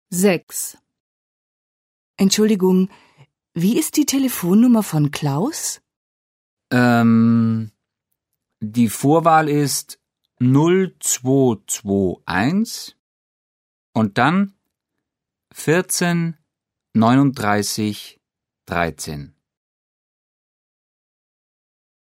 6. Entschuldigung, wie ist die Telefonnummer von Klaus? Die Vorwahl ist 0221 und dann 14 39 13.